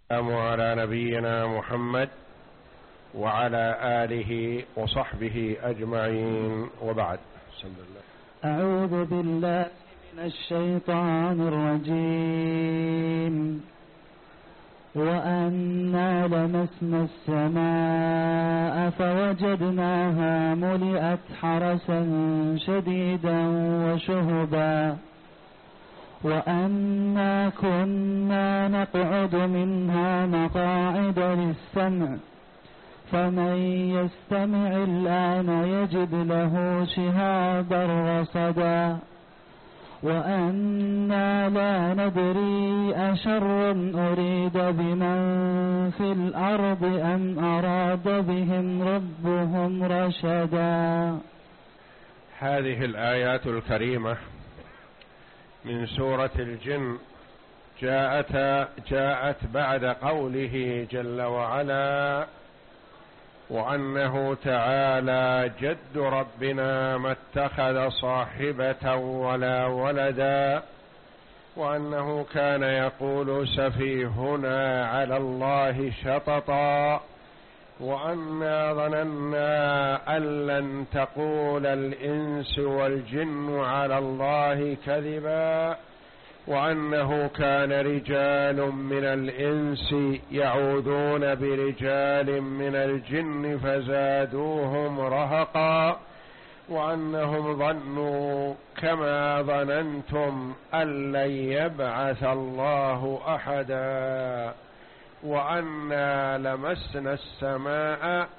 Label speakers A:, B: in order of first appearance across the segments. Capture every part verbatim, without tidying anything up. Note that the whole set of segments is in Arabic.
A: على نبينا محمد وعلى آله وصحبه أجمعين، وبعد.
B: أعوذ بالله من الشيطان الرجيم. وأنا لمسنا السماء فوجدناها ملئت حرسا شديدا وشهبا وأنا كنا نقعد منها مقاعد للسمع فمن يستمع الآن يجد له شهابا رصدا وأنا لا ندري أشر أريد بمن في الأرض أم أراد بهم ربهم رشدا.
A: هذه الآيات الكريمة من سورة الجن جاءت جاءت بعد قوله جل وعلا: وأنه تعالى جد ربنا ما اتخذ صاحبة ولا ولدا وأنه كان يقول سفيهنا على الله شططا وأنا ظننا أن لن تقول الإنس والجن على الله كذبا وأنه كان رجال من الإنس يعوذون برجال من الجن فزادوهم رهقا وأنهم ظنوا كما ظننتم أن لن يبعث الله أحدا وأنا لمسنا السماء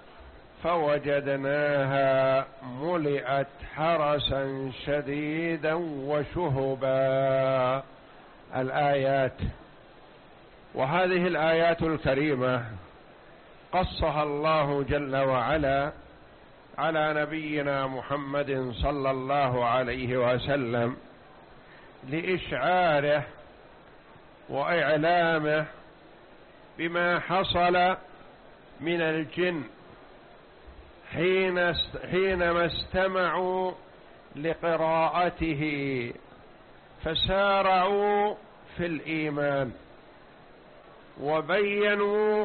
A: فوجدناها ملئت حرسا شديدا وشهبا. الآيات. وهذه الآيات الكريمة قصها الله جل وعلا على نبينا محمد صلى الله عليه وسلم لإشعاره وإعلامه بما حصل من الجن حين حينما استمعوا لقراءته فسارعوا في الإيمان وبينوا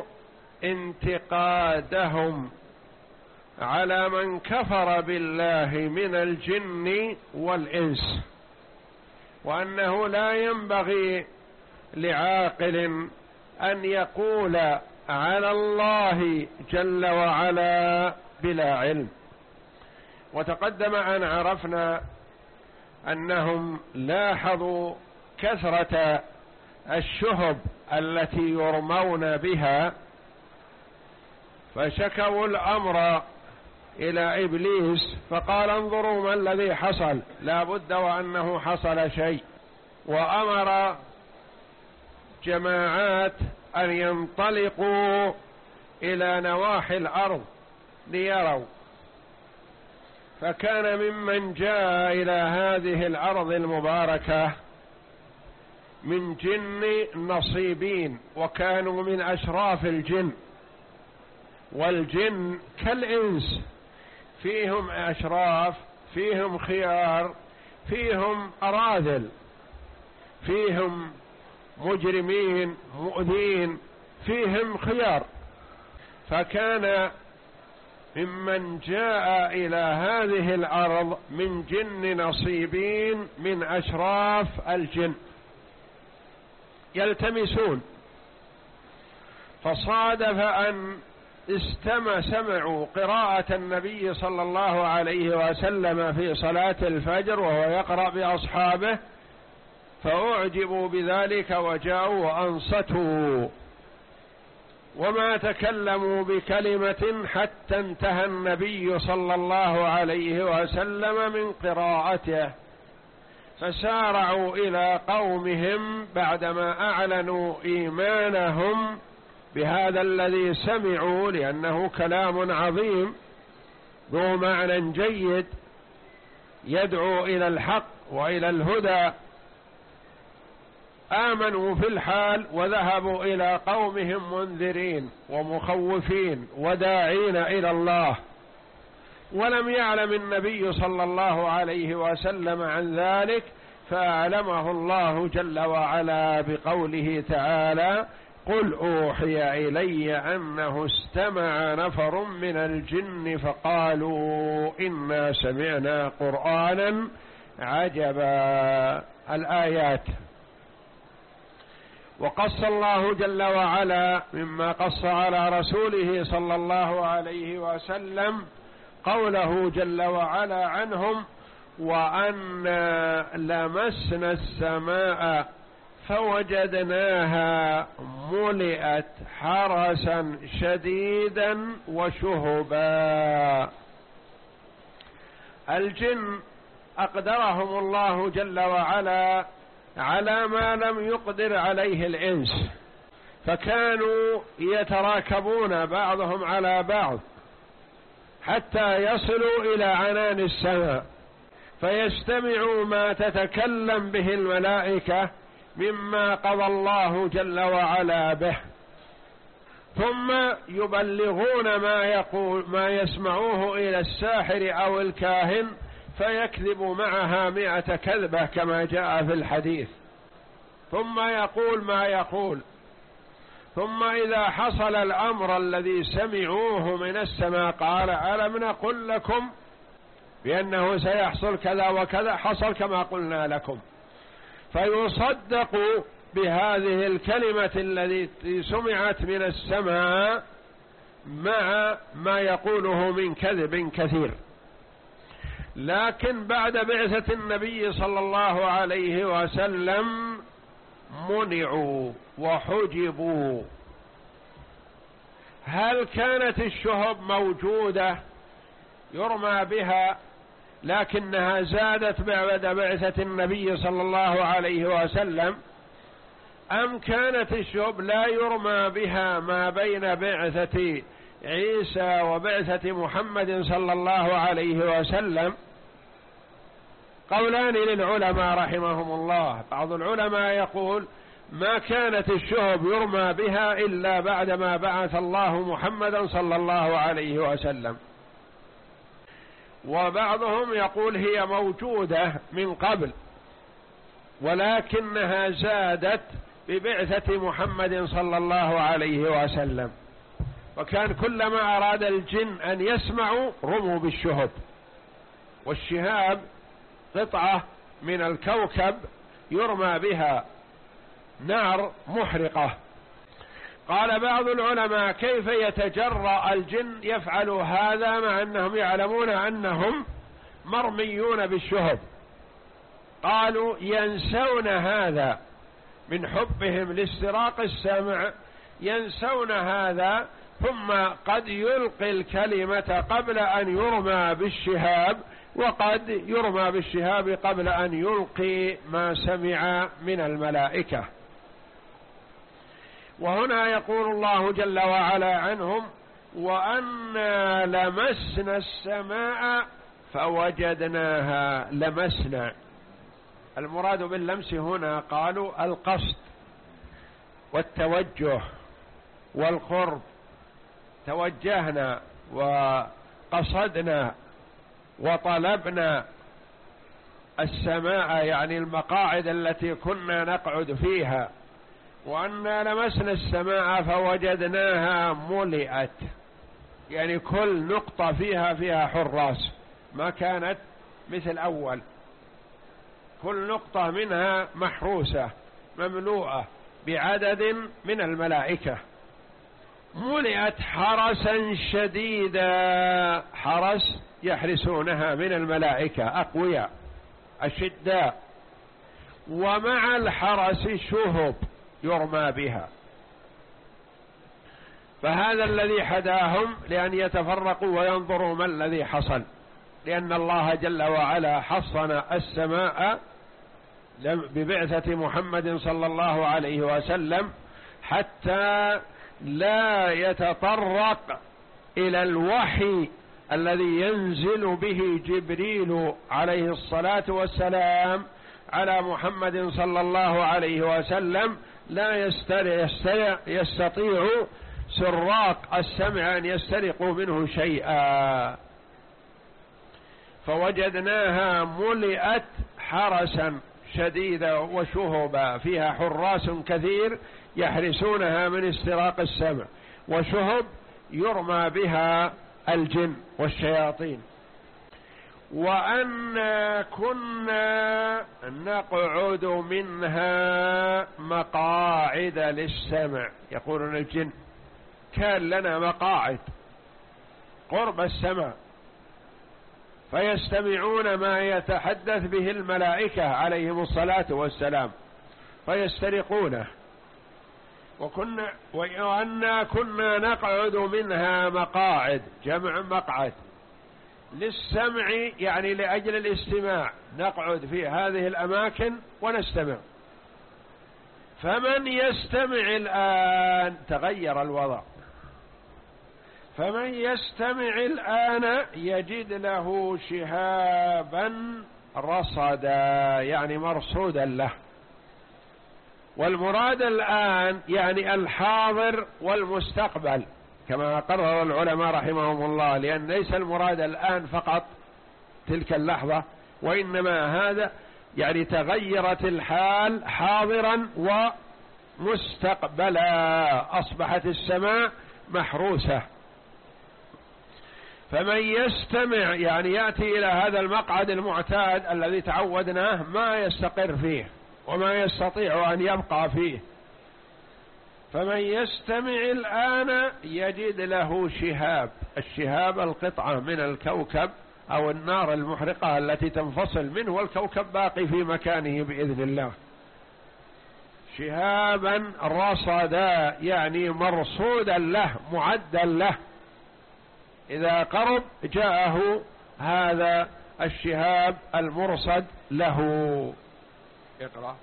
A: انتقادهم على من كفر بالله من الجن والإنس، وأنه لا ينبغي لعاقل أن يقول على الله جل وعلا بلا علم. وتقدم أن عرفنا أنهم لاحظوا كثرة الشهب التي يرمون بها فشكوا الأمر إلى إبليس فقال: انظروا ما الذي حصل، لا بد وأنه حصل شيء. وأمر جماعات أن ينطلقوا إلى نواحي الأرض ليروا، فكان ممن جاء إلى هذه الأرض المباركة من جن نصيبين وكانوا من أشراف الجن، والجن كالإنس فيهم أشراف، فيهم خيار، فيهم أراذل، فيهم مجرمين مؤذين، فيهم خيار. فكان ممن جاء إلى هذه الأرض من جن نصيبين من أشراف الجن يلتمسون، فصادف أن استمع سمعوا قراءة النبي صلى الله عليه وسلم في صلاة الفجر وهو يقرأ بأصحابه فأعجبوا بذلك وجاءوا وأنصتوا وما تكلموا بكلمة حتى انتهى النبي صلى الله عليه وسلم من قراءته، فسارعوا إلى قومهم بعدما أعلنوا إيمانهم بهذا الذي سمعوا، لأنه كلام عظيم ذو معنى جيد يدعو إلى الحق وإلى الهدى. آمنوا في الحال وذهبوا إلى قومهم منذرين ومخوفين وداعين إلى الله، ولم يعلم النبي صلى الله عليه وسلم عن ذلك، فأعلمه الله جل وعلا بقوله تعالى: قل أوحي إلي أنه استمع نفر من الجن فقالوا إنا سمعنا قرآنا عجبا. الآيات. وقص الله جل وعلا مما قص على رسوله صلى الله عليه وسلم قوله جل وعلا عنهم: وأنا لمسنا السماء فوجدناها ملئت حرسا شديدا وشهبا. الجن أقدرهم الله جل وعلا على ما لم يقدر عليه الإنس، فكانوا يتراكبون بعضهم على بعض حتى يصلوا إلى عنان السماء فيستمعوا ما تتكلم به الملائكة مما قضى الله جل وعلا به، ثم يبلغون ما يقول ما يسمعوه إلى الساحر أو الكاهن فيكذب معها مئة كذبة كما جاء في الحديث، ثم يقول ما يقول، ثم إذا حصل الأمر الذي سمعوه من السماء قال: ألم نقل لكم بأنه سيحصل كذا وكذا؟ حصل كما قلنا لكم. فيصدقوا بهذه الكلمة التي سمعت من السماء مع ما يقوله من كذب كثير. لكن بعد بعثة النبي صلى الله عليه وسلم منعوا وحجبوا. هل كانت الشهب موجودة يرمى بها لكنها زادت بعد بعثة النبي صلى الله عليه وسلم، أم كانت الشهب لا يرمى بها ما بين بعثة عيسى وبعثة محمد صلى الله عليه وسلم؟ قولان للعلماء رحمهم الله. بعض العلماء يقول ما كانت الشهب يرمى بها إلا بعدما بعث الله محمدا صلى الله عليه وسلم، وبعضهم يقول هي موجودة من قبل ولكنها زادت ببعثة محمد صلى الله عليه وسلم، وكان كلما أراد الجن أن يسمعوا رموا بالشهب، والشهاب قطعة من الكوكب يرمى بها نار محرقة. قال بعض العلماء: كيف يتجرأ الجن يفعل هذا مع أنهم يعلمون أنهم مرميون بالشهب؟ قالوا: ينسون هذا من حبهم لاستراق السمع، ينسون هذا، ثم قد يلقي الكلمة قبل أن يرمى بالشهاب، وقد يرمى بالشهاب قبل أن يلقي ما سمع من الملائكة. وهنا يقول الله جل وعلا عنهم: وأنا لمسنا السماء فوجدناها. لمسنا، المراد باللمس هنا قالوا القصد والتوجه والقرب، توجهنا وقصدنا وطلبنا السماء، يعني المقاعد التي كنا نقعد فيها. وأنا لمسنا السماء فوجدناها ملئت، يعني كل نقطة فيها فيها حراس، ما كانت مثل أول، كل نقطة منها محروسة مملوءة بعدد من الملائكة. ملئت حرسا شديدا، حرس يحرسونها من الملائكة أقوياء أشداء، ومع الحرس شهب يرمى بها. فهذا الذي حداهم لأن يتفرقوا وينظروا ما الذي حصل، لأن الله جل وعلا حصن السماء ببعثة محمد صلى الله عليه وسلم حتى لا يتطرق إلى الوحي الذي ينزل به جبريل عليه الصلاة والسلام على محمد صلى الله عليه وسلم، لا يستطيع سراق السمع أن يسترقوا منه شيئا. فوجدناها ملئت حرسا شديدا وشهبا، فيها حراس كثير يحرسونها من استراق السمع، وشهب يرمى بها الجن والشياطين. وأنا كنا نقعد منها مقاعد للسمع، يقولون الجن كان لنا مقاعد قرب السماء فيستمعون ما يتحدث به الملائكة عليهم الصلاة والسلام فيسترقونه. وكنا وأنا كنا نقعد منها مقاعد، جمع مقعد، للسمع يعني لأجل الاستماع، نقعد في هذه الأماكن ونستمع. فمن يستمع الآن، تغير الوضع، فمن يستمع الآن يجد له شهابا رصدا، يعني مرصودا له. والمراد الآن يعني الحاضر والمستقبل كما قرر العلماء رحمهم الله، لأن ليس المراد الآن فقط تلك اللحظة، وإنما هذا يعني تغيرت الحال حاضرا ومستقبلا، أصبحت السماء محروسة. فمن يستمع يعني يأتي إلى هذا المقعد المعتاد الذي تعودناه ما يستقر فيه وما يستطيع أن يبقى فيه. فمن يستمع الآن يجد له شهاب، الشهاب القطعة من الكوكب أو النار المحرقة التي تنفصل منه والكوكب باقي في مكانه بإذن الله. شهابا رصدا يعني مرصودا له، معدا له، إذا قرب جاءه هذا الشهاب المرصد له. اقرأ.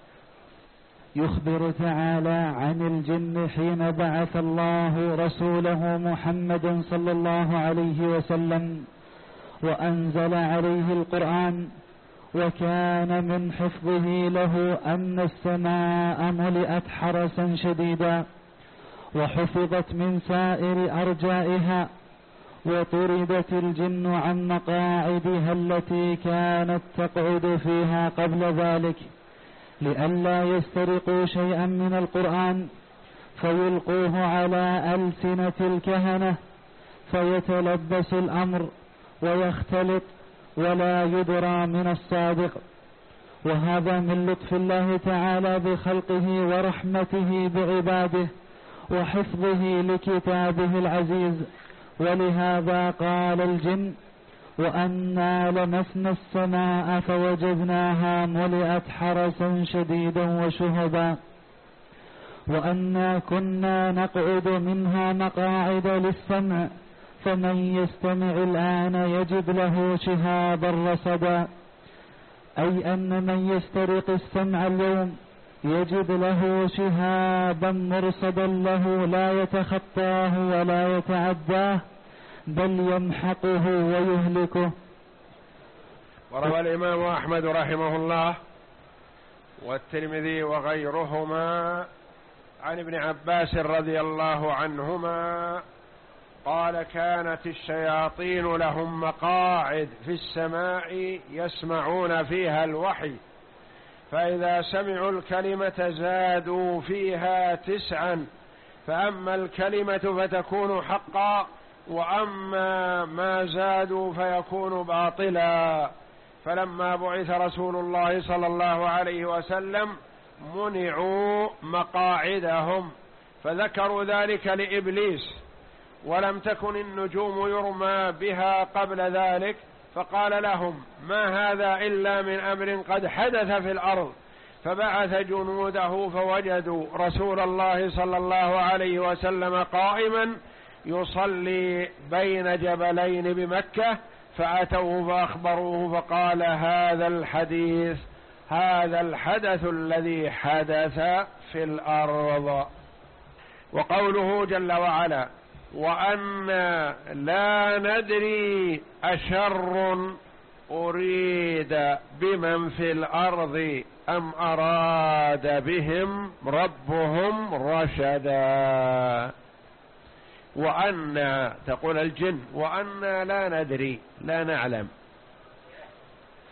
B: يخبر تعالى عن الجن حين بعث الله رسوله محمدا صلى الله عليه وسلم وأنزل عليه القرآن، وكان من حفظه له أن السماء ملئت حرسا شديدا وحفظت من سائر أرجائها، وطردت الجن عن مقاعدها التي كانت تقعد فيها قبل ذلك، لئلا يسترقوا شيئا من القرآن فيلقوه على ألسنة الكهنة فيتلبس الأمر ويختلط ولا يدرى من الصادق. وهذا من لطف الله تعالى بخلقه ورحمته بعباده وحفظه لكتابه العزيز. ولهذا قال الجن: وأنا لمسنا السماء فوجدناها ملئت حرسا شديدا وشهبا، وأنا كنا نقعد منها مقاعد للسمع، فمن يستمع الآن يجد له شهابا رصدا، أي أن من يسترق السمع اليوم يجد له شهابا مرصدا له لا يتخطاه ولا يتعداه بل يمحقه ويهلكه.
A: وروى الإمام أحمد رحمه الله والترمذي وغيرهما عن ابن عباس رضي الله عنهما قال: كانت الشياطين لهم مقاعد في السماء يسمعون فيها الوحي، فإذا سمعوا الكلمة زادوا فيها تسعا، فأما الكلمة فتكون حقا، وأما ما زادوا فيكون باطلا. فلما بعث رسول الله صلى الله عليه وسلم منعوا مقاعدهم، فذكروا ذلك لإبليس، ولم تكن النجوم يرمى بها قبل ذلك، فقال لهم: ما هذا إلا من أمر قد حدث في الأرض. فبعث جنوده فوجدوا رسول الله صلى الله عليه وسلم قائما يصلي بين جبلين بمكة، فأتوه فأخبروه فقال: هذا الحديث هذا الحدث الذي حدث في الأرض. وقوله جل وعلا: وأنا لا ندري أشر أريد بمن في الأرض أم أراد بهم ربهم رشدا. وأنا تقول الجن، وأنا لا ندري، لا نعلم.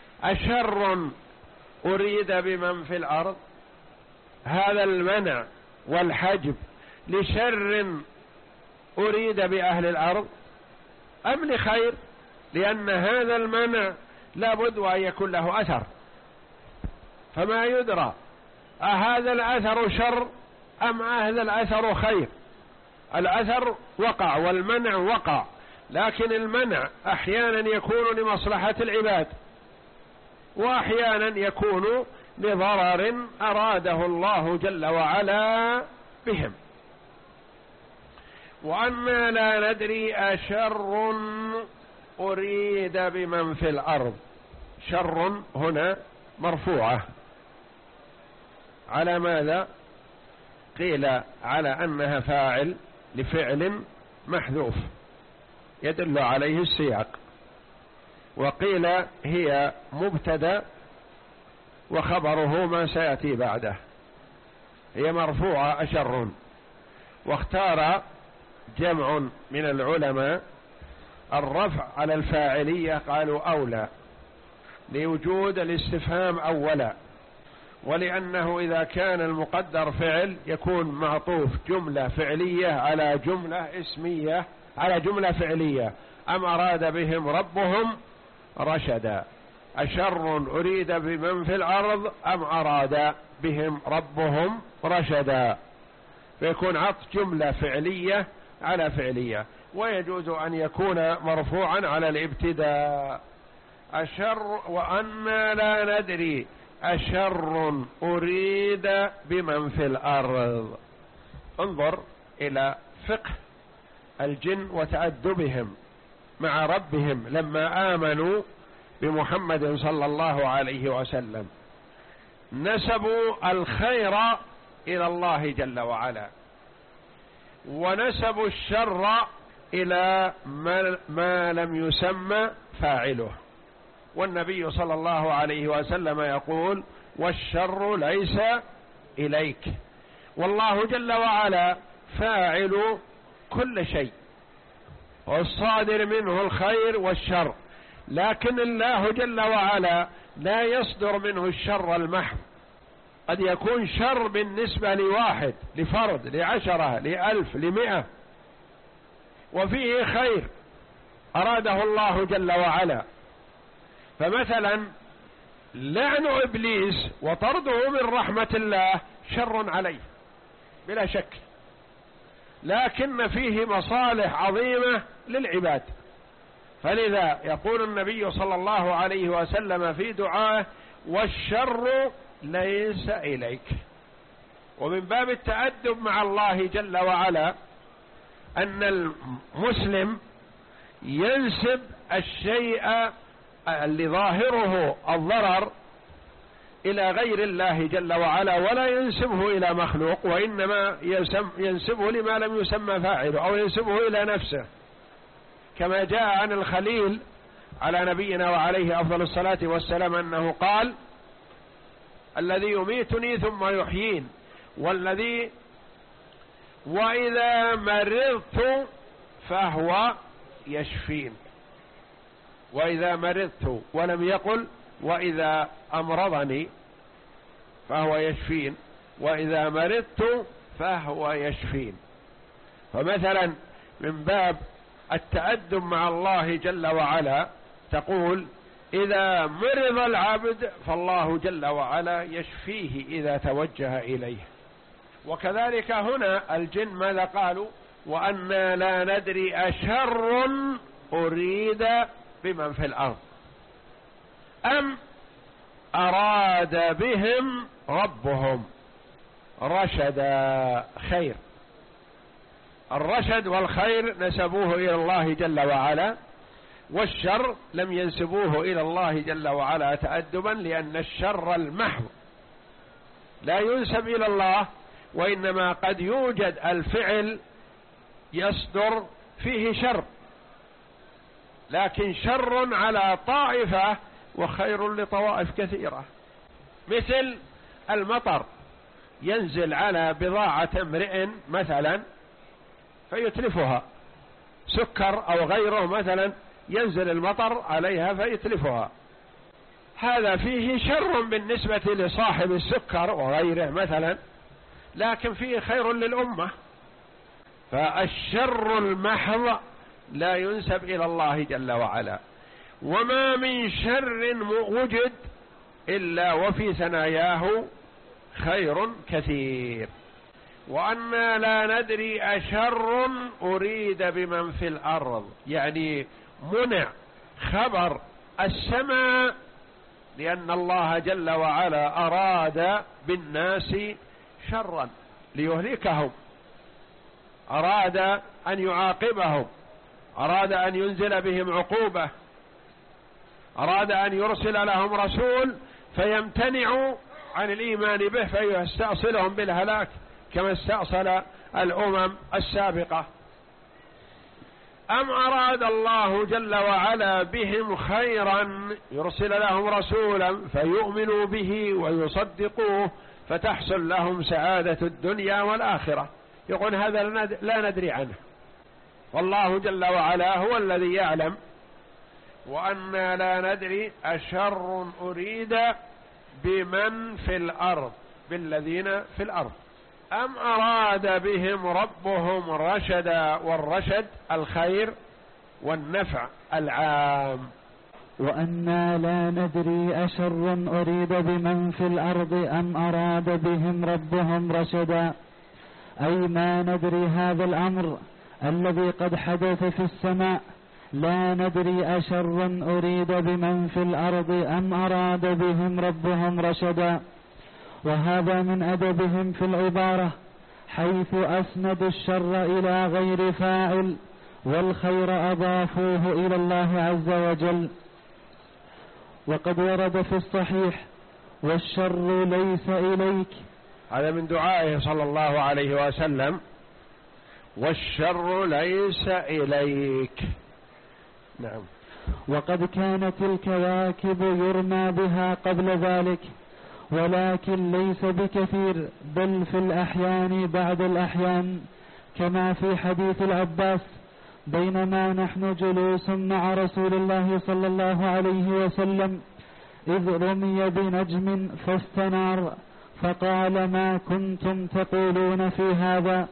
A: أشر أريد بمن في الأرض، هذا المنع والحجب لشر أريد بأهل الأرض أم لخير؟ لأن هذا المنع لابد أن يكون له أثر، فما يدرى أهذا الأثر شر أم هذا الأثر خير. الأثر وقع والمنع وقع، لكن المنع أحيانا يكون لمصلحة العباد وأحيانا يكون لضرر أراده الله جل وعلا بهم. وأنا لا ندري أشر أريد بمن في الأرض. شر هنا مرفوعة على ماذا؟ قيل على أنها فاعل لفعل محذوف يدل عليه السياق، وقيل هي مبتدأ وخبره ما سيأتي بعده، هي مرفوعة أشر. واختار جمع من العلماء الرفع على الفاعلية، قالوا أولى لوجود الاستفهام أولا، ولأنه إذا كان المقدر فعل يكون معطوف جملة فعلية على جملة اسمية على جملة فعلية. أم أراد بهم ربهم رشدا، أشر أريد بمن في الأرض أم أراد بهم ربهم رشدا، فيكون عطف جملة فعلية على فعلية. ويجوز أن يكون مرفوعا على الابتداء. أشر وأنا لا ندري أشر أريد بمن في الأرض. انظر إلى فقه الجن وتأدبهم مع ربهم لما آمنوا بمحمد صلى الله عليه وسلم، نسبوا الخير إلى الله جل وعلا، ونسبوا الشر إلى ما لم يسمى فاعله. والنبي صلى الله عليه وسلم يقول: والشر ليس إليك. والله جل وعلا فاعل كل شيء، والصادر منه الخير والشر، لكن الله جل وعلا لا يصدر منه الشر المحض. قد يكون شر بالنسبة لواحد، لفرد، لعشرة، لألف، لمئة، وفيه خير أراده الله جل وعلا. فمثلا لعن إبليس وطرده من رحمة الله شر عليه بلا شك، لكن فيه مصالح عظيمة للعباد. فلذا يقول النبي صلى الله عليه وسلم في دعائه: والشر ليس إليك. ومن باب التأدب مع الله جل وعلا أن المسلم ينسب الشيء اللي ظاهره الضرر إلى غير الله جل وعلا، ولا ينسبه إلى مخلوق، وإنما ينسبه لما لم يسمى فاعله، أو ينسبه إلى نفسه، كما جاء عن الخليل على نبينا وعليه أفضل الصلاة والسلام أنه قال: الذي يميتني ثم يحيين، والذي وإذا مرضت فهو يشفين. وإذا مرضت، ولم يقل وإذا أمرضني فهو يشفين، وإذا مرضت فهو يشفين. فمثلا من باب التأدب مع الله جل وعلا تقول: إذا مرض العبد فالله جل وعلا يشفيه إذا توجه إليه. وكذلك هنا الجن ماذا قالوا؟ وأنا لا ندري أشر أريد بمن في الأرض أم أراد بهم ربهم رشدا. خير، الرشد والخير نسبوه إلى الله جل وعلا، والشر لم ينسبوه إلى الله جل وعلا تأدبا، لأن الشر المحض لا ينسب إلى الله، وإنما قد يوجد الفعل يصدر فيه شر، لكن شر على طائفة وخير لطوائف كثيرة. مثل المطر ينزل على بضاعة امرئ مثلا فيتلفها، سكر أو غيره مثلا ينزل المطر عليها فيتلفها، هذا فيه شر بالنسبة لصاحب السكر وغيره مثلا، لكن فيه خير للأمة. فالشر المحض لا ينسب إلى الله جل وعلا، وما من شر وجد إلا وفي ثناياه خير كثير. وأنا لا ندري أشر أريد بمن في الأرض، يعني منع خبر السماء لأن الله جل وعلا أراد بالناس شرا ليهلكهم، أراد أن يعاقبهم، أراد أن ينزل بهم عقوبة، أراد أن يرسل لهم رسول فيمتنعوا عن الإيمان به فيستأصلهم بالهلاك كما استأصل الأمم السابقة. أم أراد الله جل وعلا بهم خيرا يرسل لهم رسولا فيؤمنوا به ويصدقوه فتحصل لهم سعادة الدنيا والآخرة؟ يقول هذا لا ندري عنه، والله جل وعلا هو الذي يعلم. وأنا لا ندري أشر أريد بمن في الأرض بالذين في الأرض أم أراد بهم ربهم رشدا، والرشد الخير والنفع العام.
B: وأنا لا ندري أشر أريد بمن في الأرض أم أراد بهم ربهم رشدا، أي ما ندري هذا الأمر الذي قد حدث في السماء، لا ندري أشر أريد بمن في الأرض أم أراد بهم ربهم رشدا. وهذا من أدبهم في العبارة، حيث أسندوا الشر إلى غير فاعل والخير أضافوه إلى الله عز وجل. وقد ورد في الصحيح والشر ليس إليك،
A: هذا من دعائه صلى الله عليه وسلم، والشر ليس إليك. نعم.
B: وقد كانت الكواكب يرمى بها قبل ذلك، ولكن ليس بكثير، بل في الأحيان بعد الأحيان، كما في حديث العباس: بينما نحن جلوس مع رسول الله صلى الله عليه وسلم إذ رمي بنجم فاستنار، فقال: ما كنتم تقولون في هذا؟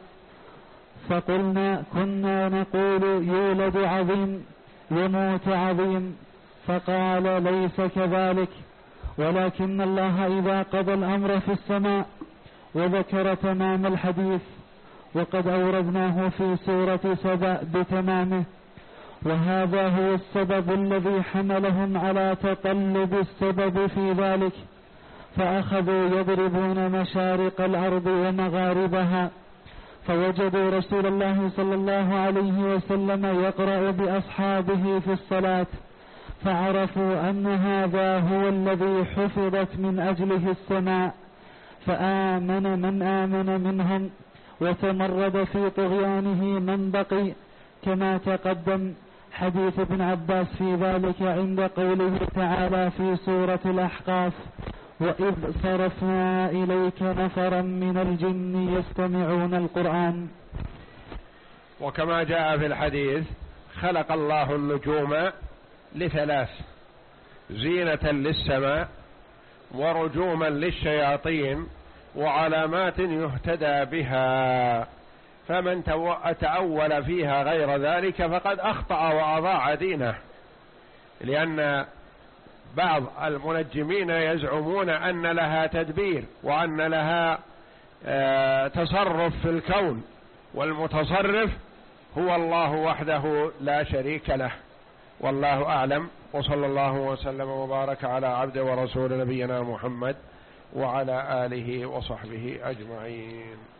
B: فقلنا: كنا نقول يولد عظيم يموت عظيم. فقال: ليس كذلك، ولكن الله إذا قضى الأمر في السماء. وذكر تمام الحديث، وقد أوردناه في سورة سبأ بتمامه. وهذا هو السبب الذي حملهم على تقلب السبب في ذلك، فأخذوا يضربون مشارق الأرض ومغاربها، فوجدوا رسول الله صلى الله عليه وسلم يقرأ بأصحابه في الصلاة، فعرفوا أن هذا هو الذي حفظت من أجله السماء، فآمن من آمن منهم، وتمرد في طغيانه من بقي، كما تقدم حديث ابن عباس في ذلك عند قوله تعالى في سورة الأحقاف: وإذ صرفنا إليك نفرا من الجن يستمعون القرآن.
A: وكما جاء في الحديث: خلق الله النجوم لثلاث: زينة للسماء، ورجوما للشياطين، وعلامات يهتدى بها، فمن تأول فيها غير ذلك فقد أخطأ وأضاع دينه. لأن بعض المنجمين يزعمون أن لها تدبير وأن لها تصرف في الكون، والمتصرف هو الله وحده لا شريك له، والله أعلم. وصلى الله وسلم وبارك على عبد ورسول نبينا محمد وعلى آله وصحبه أجمعين.